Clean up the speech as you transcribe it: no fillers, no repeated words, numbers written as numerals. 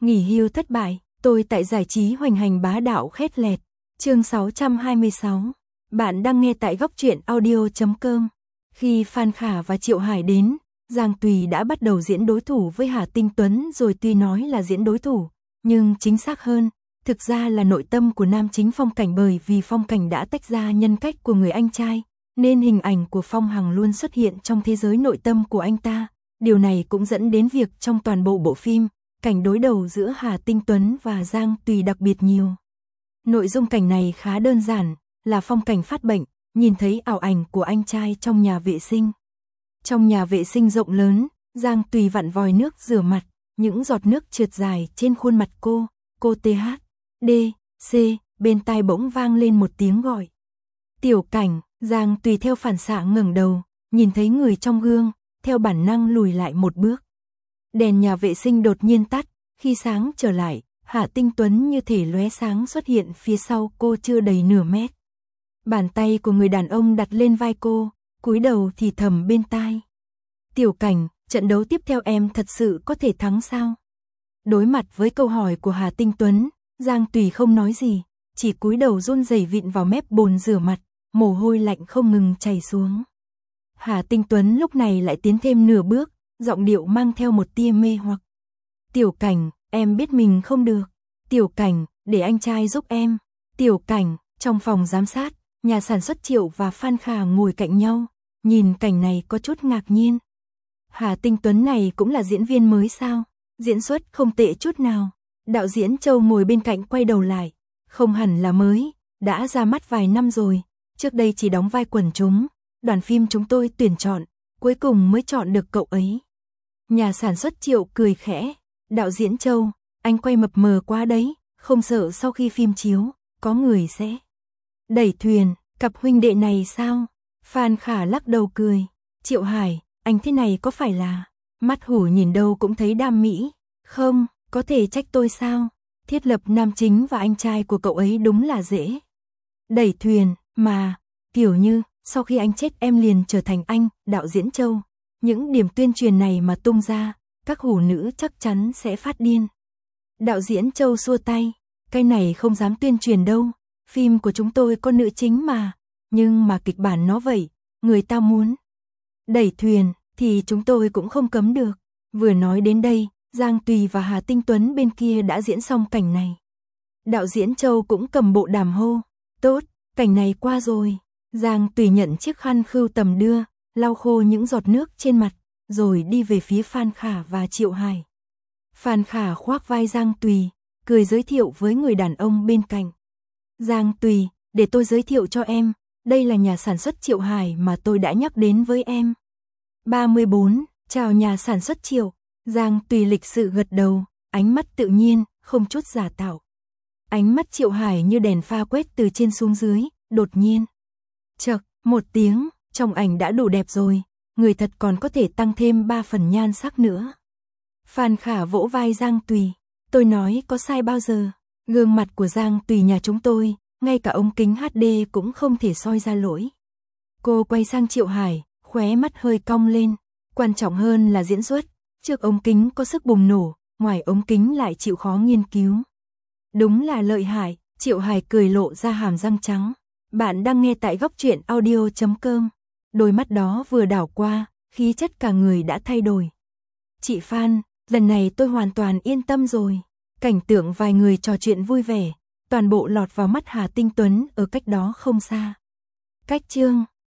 Nghỉ hưu thất bại, tôi tại giải trí hoành hành bá đạo khét lẹt. Chương 626. Bạn đang nghe tại góc truyện audio.com. Khi Phan Khả và Triệu Hải đến, Giang Tùy đã bắt đầu diễn đối thủ với Hà Tinh Tuấn rồi. Tuy nói là diễn đối thủ, nhưng chính xác hơn, thực ra là nội tâm của nam chính Phong Cảnh, bởi vì Phong Cảnh đã tách ra nhân cách của người anh trai, nên hình ảnh của Phong Hằng luôn xuất hiện trong thế giới nội tâm của anh ta. Điều này cũng dẫn đến việc trong toàn bộ bộ phim, cảnh đối đầu giữa Hà Tinh Tuấn và Giang Tùy đặc biệt nhiều. Nội dung cảnh này khá đơn giản, là Phong Cảnh phát bệnh, nhìn thấy ảo ảnh của anh trai trong nhà vệ sinh. Trong nhà vệ sinh rộng lớn, Giang Tùy vặn vòi nước rửa mặt, những giọt nước trượt dài trên khuôn mặt cô TH, D, C, bên tai bỗng vang lên một tiếng gọi. Tiểu Cảnh. Giang Tùy theo phản xạ ngẩng đầu, nhìn thấy người trong gương, theo bản năng lùi lại một bước. Đèn nhà vệ sinh đột nhiên tắt, khi sáng trở lại, Hà Tinh Tuấn như thể lóe sáng xuất hiện phía sau cô chưa đầy nửa mét. Bàn tay của người đàn ông đặt lên vai cô, cúi đầu thì thầm bên tai. Tiểu Cảnh, trận đấu tiếp theo em thật sự có thể thắng sao? Đối mặt với câu hỏi của Hà Tinh Tuấn, Giang Tùy không nói gì, chỉ cúi đầu run rẩy vịn vào mép bồn rửa mặt, mồ hôi lạnh không ngừng chảy xuống. Hà Tinh Tuấn lúc này lại tiến thêm nửa bước, giọng điệu mang theo một tia mê hoặc. Tiểu Cảnh, em biết mình không được. Tiểu Cảnh, để anh trai giúp em. Tiểu Cảnh. Trong phòng giám sát, nhà sản xuất Triệu và Phan Khả ngồi cạnh nhau, nhìn cảnh này có chút ngạc nhiên. Hà Tinh Tuấn này cũng là diễn viên mới sao? Diễn xuất không tệ chút nào. Đạo diễn Châu ngồi bên cạnh quay đầu lại. Không hẳn là mới, đã ra mắt vài năm rồi. Trước đây chỉ đóng vai quần chúng, đoàn phim chúng tôi tuyển chọn, cuối cùng mới chọn được cậu ấy. Nhà sản xuất Triệu cười khẽ. Đạo diễn Châu, anh quay mập mờ quá đấy, không sợ sau khi phim chiếu, có người sẽ đẩy thuyền, cặp huynh đệ này sao? Phan Khả lắc đầu cười. Triệu Hải, anh thế này có phải là mắt hủ nhìn đâu cũng thấy đam mỹ? Không, có thể trách tôi sao? Thiết lập nam chính và anh trai của cậu ấy đúng là dễ đẩy thuyền, mà, kiểu như, sau khi anh chết em liền trở thành anh. Đạo diễn Châu, những điểm tuyên truyền này mà tung ra, các hủ nữ chắc chắn sẽ phát điên. Đạo diễn Châu xua tay, cái này không dám tuyên truyền đâu, phim của chúng tôi có nữ chính mà, nhưng mà kịch bản nó vậy, người ta muốn đẩy thuyền thì chúng tôi cũng không cấm được. Vừa nói đến đây, Giang Tùy và Hà Tinh Tuấn bên kia đã diễn xong cảnh này. Đạo diễn Châu cũng cầm bộ đàm hô, tốt, cảnh này qua rồi. Giang Tùy nhận chiếc khăn khưu tầm đưa, lau khô những giọt nước trên mặt, rồi đi về phía Phan Khả và Triệu Hải. Phan Khả khoác vai Giang Tùy, cười giới thiệu với người đàn ông bên cạnh. Giang Tùy, để tôi giới thiệu cho em, đây là nhà sản xuất Triệu Hải mà tôi đã nhắc đến với em. 34, chào nhà sản xuất Triệu. Giang Tùy lịch sự gật đầu, ánh mắt tự nhiên, không chút giả tạo. Ánh mắt Triệu Hải như đèn pha quét từ trên xuống dưới, đột nhiên. Chậc, một tiếng, trong ảnh đã đủ đẹp rồi, người thật còn có thể tăng thêm 3 phần nhan sắc nữa. Phan Khả vỗ vai Giang Tùy, tôi nói có sai bao giờ? Gương mặt của Giang Tùy nhà chúng tôi, ngay cả ống kính HD cũng không thể soi ra lỗi. Cô quay sang Triệu Hải, khóe mắt hơi cong lên, quan trọng hơn là diễn xuất, trước ống kính có sức bùng nổ, ngoài ống kính lại chịu khó nghiên cứu. Đúng là lợi hại, Triệu Hải cười lộ ra hàm răng trắng. Bạn đang nghe tại góc truyện audio.com. Đôi mắt đó vừa đảo qua, khí chất cả người đã thay đổi. Chị Phan, lần này tôi hoàn toàn yên tâm rồi. Cảnh tượng vài người trò chuyện vui vẻ, toàn bộ lọt vào mắt Hà Tinh Tuấn ở cách đó không xa. Cách chương